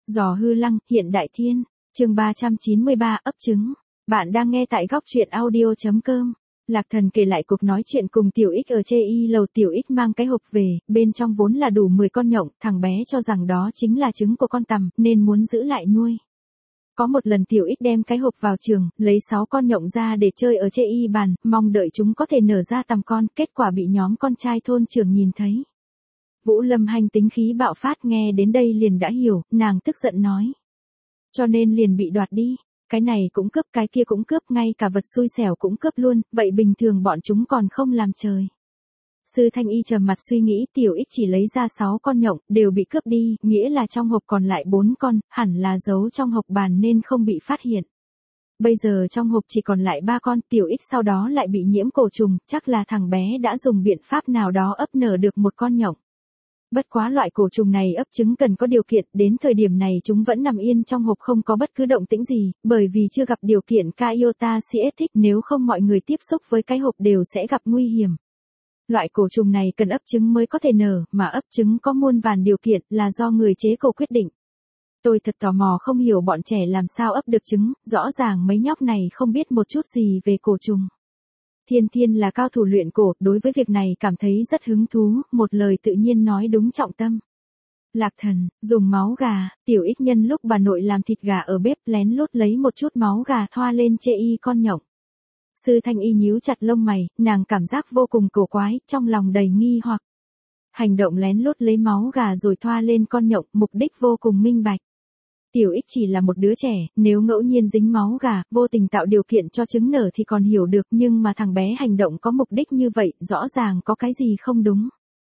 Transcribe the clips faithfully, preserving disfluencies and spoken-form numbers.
Giò hư lăng, hiện đại thiên. Chương ba trăm chín mươi ba, ấp trứng. Bạn đang nghe tại góc truyện audio chấm com. Lạc Thần kể lại cuộc nói chuyện cùng Tiểu Ích ở chê y lầu. Tiểu Ích mang cái hộp về, bên trong vốn là đủ mười con nhộng, thằng bé cho rằng đó chính là trứng của con tằm, nên muốn giữ lại nuôi. Có một lần Tiểu Ích đem cái hộp vào trường, lấy sáu con nhộng ra để chơi ở chê y bàn, mong đợi chúng có thể nở ra tằm con, kết quả bị nhóm con trai thôn trưởng nhìn thấy. Vũ Lâm Hanh tính khí bạo phát, nghe đến đây liền đã hiểu, nàng tức giận nói. Cho nên liền bị đoạt đi, cái này cũng cướp, cái kia cũng cướp, ngay cả vật xui xẻo cũng cướp luôn, vậy bình thường bọn chúng còn không làm trời. Sư Thanh Y trầm mặt suy nghĩ, Tiểu Ích chỉ lấy ra sáu con nhộng, đều bị cướp đi, nghĩa là trong hộp còn lại bốn con, hẳn là giấu trong hộp bàn nên không bị phát hiện. Bây giờ trong hộp chỉ còn lại ba con, Tiểu Ích sau đó lại bị nhiễm cổ trùng, chắc là thằng bé đã dùng biện pháp nào đó ấp nở được một con nhộng. Bất quá loại cổ trùng này ấp trứng cần có điều kiện, đến thời điểm này chúng vẫn nằm yên trong hộp không có bất cứ động tĩnh gì, bởi vì chưa gặp điều kiện Caiota Cietic, nếu không mọi người tiếp xúc với cái hộp đều sẽ gặp nguy hiểm. Loại cổ trùng này cần ấp trứng mới có thể nở, mà ấp trứng có muôn vàn điều kiện là do người chế cổ quyết định. Tôi thật tò mò không hiểu bọn trẻ làm sao ấp được trứng, rõ ràng mấy nhóc này không biết một chút gì về cổ trùng. Thiên Thiên là cao thủ luyện cổ, đối với việc này cảm thấy rất hứng thú, một lời tự nhiên nói đúng trọng tâm. Lạc Thần, dùng máu gà. Tiểu Ích nhân lúc bà nội làm thịt gà ở bếp lén lút lấy một chút máu gà thoa lên chê y con nhộng. Sư Thanh Y nhíu chặt lông mày, nàng cảm giác vô cùng cổ quái, trong lòng đầy nghi hoặc. Hành động lén lút lấy máu gà rồi thoa lên con nhộng, mục đích vô cùng minh bạch. Tiểu Ích chỉ là một đứa trẻ, nếu ngẫu nhiên dính máu gà, vô tình tạo điều kiện cho trứng nở thì còn hiểu được, nhưng mà thằng bé hành động có mục đích như vậy, rõ ràng có cái gì không đúng.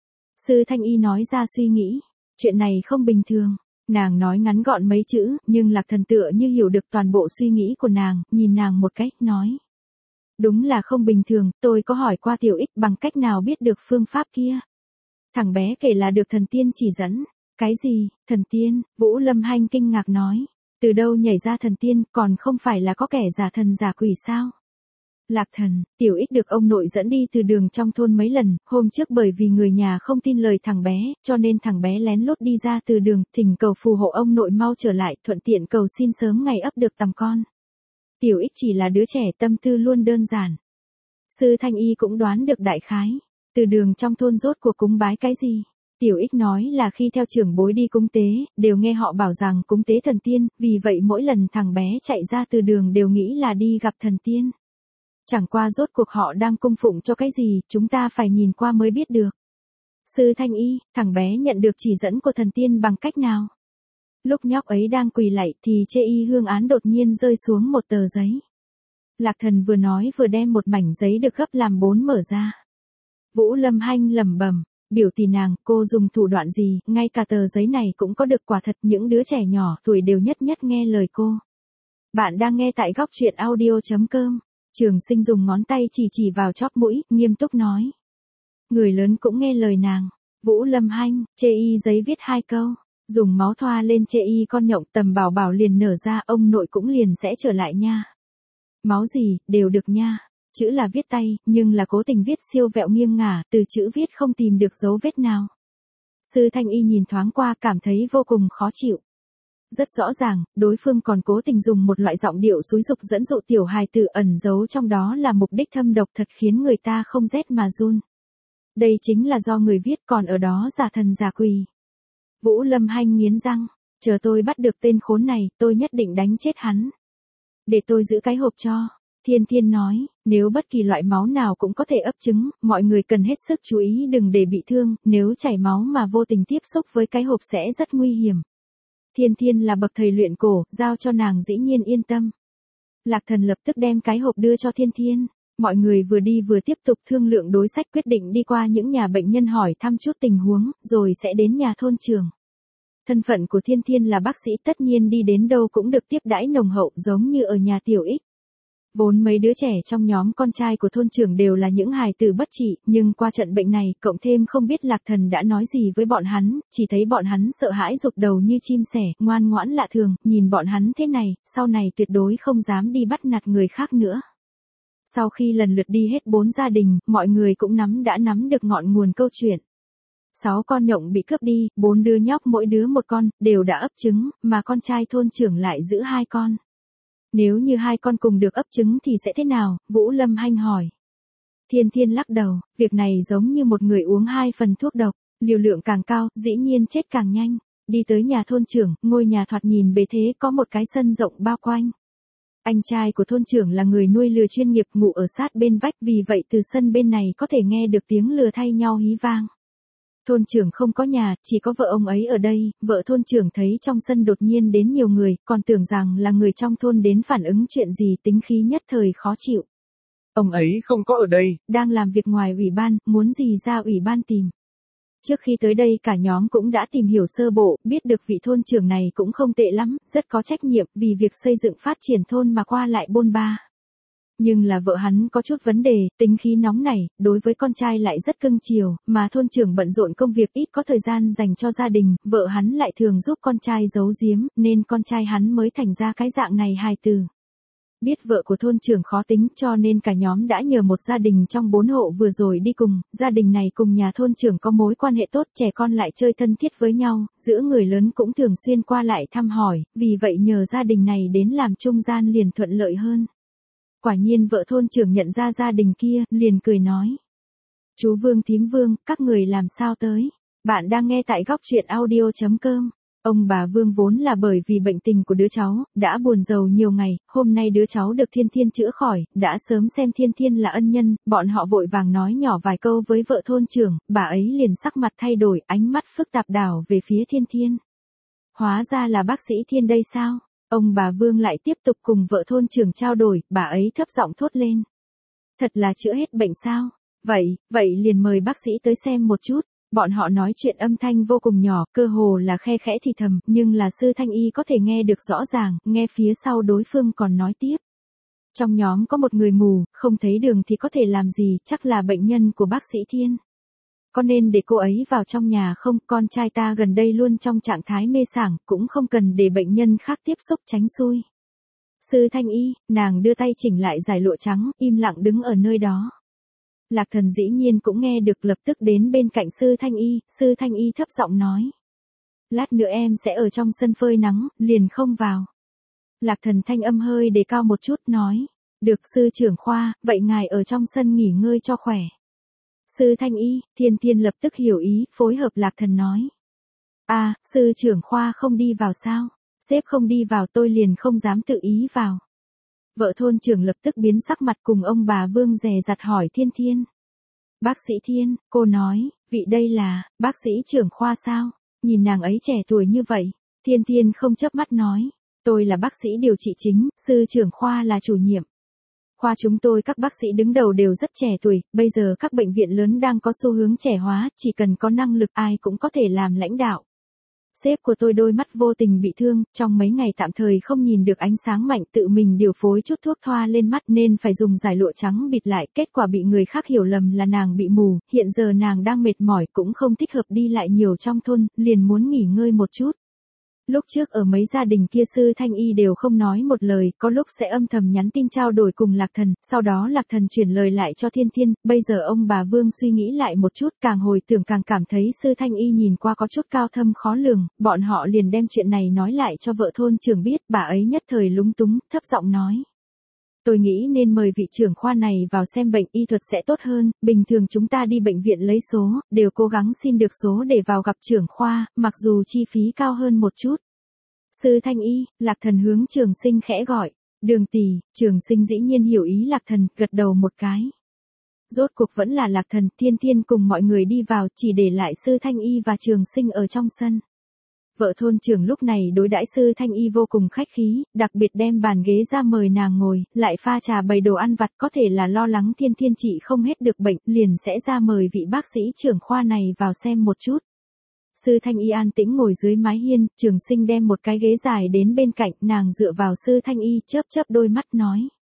Sư Thanh Y nói ra suy nghĩ, chuyện này không bình thường. Nàng nói ngắn gọn mấy chữ, nhưng Lạc Thần tựa như hiểu được toàn bộ suy nghĩ của nàng, nhìn nàng một cách, nói. Đúng là không bình thường, tôi có hỏi qua Tiểu Ích bằng cách nào biết được phương pháp kia. Thằng bé kể là được thần tiên chỉ dẫn. Cái gì, thần tiên? Vũ Lâm Hanh kinh ngạc nói. Từ đâu nhảy ra thần tiên, còn không phải là có kẻ giả thần giả quỷ sao? Lạc Thần, Tiểu Ích được ông nội dẫn đi từ đường trong thôn mấy lần, hôm trước bởi vì người nhà không tin lời thằng bé, cho nên thằng bé lén lút đi ra từ đường, thỉnh cầu phù hộ ông nội mau trở lại, thuận tiện cầu xin sớm ngày ấp được tằm con. Tiểu Ích chỉ là đứa trẻ tâm tư luôn đơn giản. Sư Thanh Y cũng đoán được đại khái. Từ đường trong thôn rốt cuộc cúng bái cái gì? Tiểu Ích nói là khi theo trưởng bối đi cúng tế, đều nghe họ bảo rằng cúng tế thần tiên, vì vậy mỗi lần thằng bé chạy ra từ đường đều nghĩ là đi gặp thần tiên. Chẳng qua rốt cuộc họ đang cung phụng cho cái gì, chúng ta phải nhìn qua mới biết được. Sư Thanh Y, thằng bé nhận được chỉ dẫn của thần tiên bằng cách nào? Lúc nhóc ấy đang quỳ lạy thì chê y hương án đột nhiên rơi xuống một tờ giấy. Lạc Thần vừa nói vừa đem một mảnh giấy được gấp làm bốn mở ra. Vũ Lâm Hanh lẩm bẩm. Biểu tỷ nàng, cô dùng thủ đoạn gì, ngay cả tờ giấy này cũng có được, quả thật những đứa trẻ nhỏ tuổi đều nhất nhất nghe lời cô. Bạn đang nghe tại góc truyện audio chấm com. Trường Sinh dùng ngón tay chỉ chỉ vào chóp mũi, nghiêm túc nói. Người lớn cũng nghe lời nàng. Vũ Lâm Hanh, chê y giấy viết hai câu. Dùng máu thoa lên chê y con nhộng, tầm bảo bảo liền nở ra, ông nội cũng liền sẽ trở lại nha. Máu gì, đều được nha. Chữ là viết tay, nhưng là cố tình viết siêu vẹo nghiêng ngả, từ chữ viết không tìm được dấu vết nào. Sư Thanh Y nhìn thoáng qua cảm thấy vô cùng khó chịu. Rất rõ ràng, đối phương còn cố tình dùng một loại giọng điệu xúi dục dẫn dụ tiểu hài tử, ẩn giấu trong đó là mục đích thâm độc, thật khiến người ta không rét mà run. Đây chính là do người viết, còn ở đó giả thần giả quỷ. Vũ Lâm Hanh nghiến răng, chờ tôi bắt được tên khốn này, tôi nhất định đánh chết hắn. Để tôi giữ cái hộp cho. Thiên Thiên nói, nếu bất kỳ loại máu nào cũng có thể ấp trứng, mọi người cần hết sức chú ý đừng để bị thương, nếu chảy máu mà vô tình tiếp xúc với cái hộp sẽ rất nguy hiểm. Thiên Thiên là bậc thầy luyện cổ, giao cho nàng dĩ nhiên yên tâm. Lạc Thần lập tức đem cái hộp đưa cho Thiên Thiên, mọi người vừa đi vừa tiếp tục thương lượng đối sách, quyết định đi qua những nhà bệnh nhân hỏi thăm chút tình huống, rồi sẽ đến nhà thôn trưởng. Thân phận của Thiên Thiên là bác sĩ, tất nhiên đi đến đâu cũng được tiếp đãi nồng hậu, giống như ở nhà Tiểu Ích. Vốn mấy đứa trẻ trong nhóm con trai của thôn trưởng đều là những hài tử bất trị, nhưng qua trận bệnh này, cộng thêm không biết Lạc Thần đã nói gì với bọn hắn, chỉ thấy bọn hắn sợ hãi rụt đầu như chim sẻ, ngoan ngoãn lạ thường, nhìn bọn hắn thế này, sau này tuyệt đối không dám đi bắt nạt người khác nữa. Sau khi lần lượt đi hết bốn gia đình, mọi người cũng nắm đã nắm được ngọn nguồn câu chuyện. Sáu con nhộng bị cướp đi, bốn đứa nhóc mỗi đứa một con, đều đã ấp trứng, mà con trai thôn trưởng lại giữ hai con. Nếu như hai con cùng được ấp trứng thì sẽ thế nào? Vũ Lâm Hanh hỏi. Thiên Thiên lắc đầu, việc này giống như một người uống hai phần thuốc độc, liều lượng càng cao, dĩ nhiên chết càng nhanh. Đi tới nhà thôn trưởng, ngôi nhà thoạt nhìn bề thế có một cái sân rộng bao quanh. Anh trai của thôn trưởng là người nuôi lừa chuyên nghiệp ngủ ở sát bên vách, vì vậy từ sân bên này có thể nghe được tiếng lừa thay nhau hí vang. Thôn trưởng không có nhà, chỉ có vợ ông ấy ở đây, vợ thôn trưởng thấy trong sân đột nhiên đến nhiều người, còn tưởng rằng là người trong thôn đến phản ứng chuyện gì, tính khí nhất thời khó chịu. Ông ấy không có ở đây. Đang làm việc ngoài ủy ban, muốn gì ra ủy ban tìm. Trước khi tới đây cả nhóm cũng đã tìm hiểu sơ bộ, biết được vị thôn trưởng này cũng không tệ lắm, rất có trách nhiệm vì việc xây dựng phát triển thôn mà qua lại bôn ba. Nhưng là vợ hắn có chút vấn đề, tính khí nóng nảy, đối với con trai lại rất cưng chiều, mà thôn trưởng bận rộn công việc ít có thời gian dành cho gia đình, vợ hắn lại thường giúp con trai giấu giếm, nên con trai hắn mới thành ra cái dạng này hài từ. Biết vợ của thôn trưởng khó tính cho nên cả nhóm đã nhờ một gia đình trong bốn hộ vừa rồi đi cùng, gia đình này cùng nhà thôn trưởng có mối quan hệ tốt, trẻ con lại chơi thân thiết với nhau, giữa người lớn cũng thường xuyên qua lại thăm hỏi, vì vậy nhờ gia đình này đến làm trung gian liền thuận lợi hơn. Quả nhiên vợ thôn trưởng nhận ra gia đình kia, liền cười nói. Chú Vương thím Vương, các người làm sao tới? Bạn đang nghe tại góc truyện audio chấm com. Ông bà Vương vốn là bởi vì bệnh tình của đứa cháu, đã buồn rầu nhiều ngày, hôm nay đứa cháu được Thiên Thiên chữa khỏi, đã sớm xem Thiên Thiên là ân nhân, bọn họ vội vàng nói nhỏ vài câu với vợ thôn trưởng, bà ấy liền sắc mặt thay đổi, ánh mắt phức tạp đảo về phía Thiên Thiên. Hóa ra là bác sĩ Thiên đây sao? Ông bà Vương lại tiếp tục cùng vợ thôn trưởng trao đổi, bà ấy thấp giọng thốt lên. Thật là chữa hết bệnh sao? Vậy, vậy liền mời bác sĩ tới xem một chút. Bọn họ nói chuyện âm thanh vô cùng nhỏ, cơ hồ là khe khẽ thì thầm, nhưng là sư Thanh Y có thể nghe được rõ ràng, nghe phía sau đối phương còn nói tiếp. Trong nhóm có một người mù, không thấy đường thì có thể làm gì, chắc là bệnh nhân của bác sĩ Thiên. Có nên để cô ấy vào trong nhà không? Con trai ta gần đây luôn trong trạng thái mê sảng, cũng không cần để bệnh nhân khác tiếp xúc tránh xui. Sư Thanh Y, nàng đưa tay chỉnh lại dải lụa trắng, im lặng đứng ở nơi đó. Lạc Thần dĩ nhiên cũng nghe được, lập tức đến bên cạnh sư Thanh Y, sư Thanh Y thấp giọng nói. Lát nữa em sẽ ở trong sân phơi nắng, liền không vào. Lạc Thần thanh âm hơi đề cao một chút nói. Được sư trưởng khoa, vậy ngài ở trong sân nghỉ ngơi cho khỏe. Sư Thanh Y, Thiên Thiên lập tức hiểu ý, phối hợp Lạc Thần nói. À, sư trưởng khoa không đi vào sao? Sếp không đi vào tôi liền không dám tự ý vào. Vợ thôn trưởng lập tức biến sắc mặt cùng ông bà Vương dè dặt hỏi Thiên Thiên. Bác sĩ Thiên, cô nói, vị đây là, bác sĩ trưởng khoa sao? Nhìn nàng ấy trẻ tuổi như vậy. Thiên Thiên không chớp mắt nói. Tôi là bác sĩ điều trị chính, sư trưởng khoa là chủ nhiệm. Khoa chúng tôi các bác sĩ đứng đầu đều rất trẻ tuổi, bây giờ các bệnh viện lớn đang có xu hướng trẻ hóa, chỉ cần có năng lực ai cũng có thể làm lãnh đạo. Sếp của tôi đôi mắt vô tình bị thương, trong mấy ngày tạm thời không nhìn được ánh sáng mạnh, tự mình điều phối chút thuốc thoa lên mắt nên phải dùng dải lụa trắng bịt lại, kết quả bị người khác hiểu lầm là nàng bị mù, hiện giờ nàng đang mệt mỏi cũng không thích hợp đi lại nhiều trong thôn, liền muốn nghỉ ngơi một chút. Lúc trước ở mấy gia đình kia sư Thanh Y đều không nói một lời, có lúc sẽ âm thầm nhắn tin trao đổi cùng Lạc Thần, sau đó Lạc Thần chuyển lời lại cho Thiên Thiên, bây giờ ông bà Vương suy nghĩ lại một chút, càng hồi tưởng càng cảm thấy sư Thanh Y nhìn qua có chút cao thâm khó lường, bọn họ liền đem chuyện này nói lại cho vợ thôn trưởng biết, bà ấy nhất thời lúng túng, thấp giọng nói. Tôi nghĩ nên mời vị trưởng khoa này vào xem bệnh, y thuật sẽ tốt hơn, bình thường chúng ta đi bệnh viện lấy số, đều cố gắng xin được số để vào gặp trưởng khoa, mặc dù chi phí cao hơn một chút. Sư Thanh Y, Lạc Thần hướng Trường Sinh khẽ gọi, Đường tỷ. Trường Sinh dĩ nhiên hiểu ý Lạc Thần, gật đầu một cái. Rốt cuộc vẫn là Lạc Thần, Thiên Thiên cùng mọi người đi vào, chỉ để lại Sư Thanh Y và Trường Sinh ở trong sân. Vợ thôn trưởng lúc này đối đãi sư Thanh Y vô cùng khách khí, đặc biệt đem bàn ghế ra mời nàng ngồi, lại pha trà bày đồ ăn vặt, có thể là lo lắng Thiên Thiên trị không hết được bệnh, liền sẽ ra mời vị bác sĩ trưởng khoa này vào xem một chút. Sư Thanh Y an tĩnh ngồi dưới mái hiên, Trường Sinh đem một cái ghế dài đến bên cạnh, nàng dựa vào sư Thanh Y chớp chớp đôi mắt nói.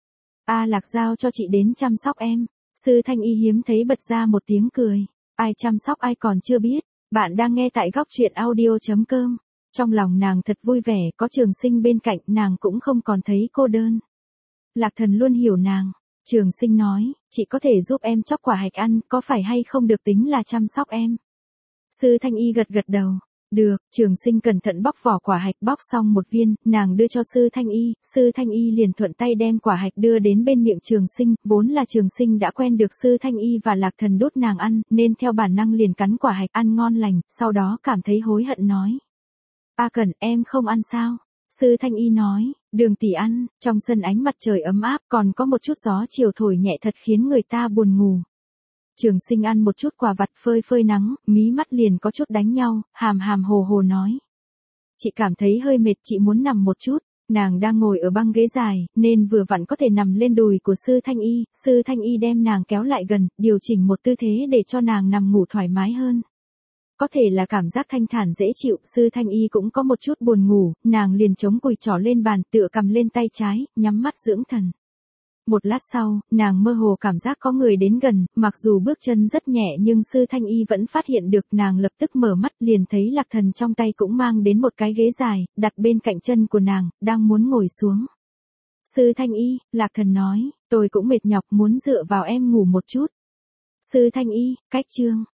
A Lạc giao cho chị đến chăm sóc em. Sư Thanh Y hiếm thấy bật ra một tiếng cười. Ai chăm sóc ai còn chưa biết. Bạn đang nghe tại góc truyện audio chấm com. Trong lòng nàng thật vui vẻ, có Trường Sinh bên cạnh, nàng cũng không còn thấy cô đơn. Lạc Thần luôn hiểu nàng. Trường Sinh nói, chị có thể giúp em chóc quả hạch ăn, có phải hay không được tính là chăm sóc em. Sư Thanh Y gật gật đầu. Được, Trường Sinh cẩn thận bóc vỏ quả hạch, bóc xong một viên, nàng đưa cho Sư Thanh Y, Sư Thanh Y liền thuận tay đem quả hạch đưa đến bên miệng Trường Sinh, vốn là Trường Sinh đã quen được Sư Thanh Y và Lạc Thần đút nàng ăn, nên theo bản năng liền cắn quả hạch ăn ngon lành, sau đó cảm thấy hối hận nói. A Cẩn, em không ăn sao? Sư Thanh Y nói, Đường tỷ ăn, trong sân ánh mặt trời ấm áp còn có một chút gió chiều thổi nhẹ thật khiến người ta buồn ngủ. Trường Sinh ăn một chút quả vặt phơi phơi nắng, mí mắt liền có chút đánh nhau, hàm hàm hồ hồ nói. Chị cảm thấy hơi mệt, chị muốn nằm một chút. Nàng đang ngồi ở băng ghế dài, nên vừa vặn có thể nằm lên đùi của Sư Thanh Y, Sư Thanh Y đem nàng kéo lại gần, điều chỉnh một tư thế để cho nàng nằm ngủ thoải mái hơn. Có thể là cảm giác thanh thản dễ chịu, Sư Thanh Y cũng có một chút buồn ngủ, nàng liền chống cùi trỏ lên bàn, tựa cầm lên tay trái, nhắm mắt dưỡng thần. Một lát sau, nàng mơ hồ cảm giác có người đến gần, mặc dù bước chân rất nhẹ nhưng Sư Thanh Y vẫn phát hiện được, nàng lập tức mở mắt liền thấy Lạc Thần trong tay cũng mang đến một cái ghế dài, đặt bên cạnh chân của nàng, đang muốn ngồi xuống. Sư Thanh Y, Lạc Thần nói, tôi cũng mệt nhọc muốn dựa vào em ngủ một chút. Sư Thanh Y, cách chương.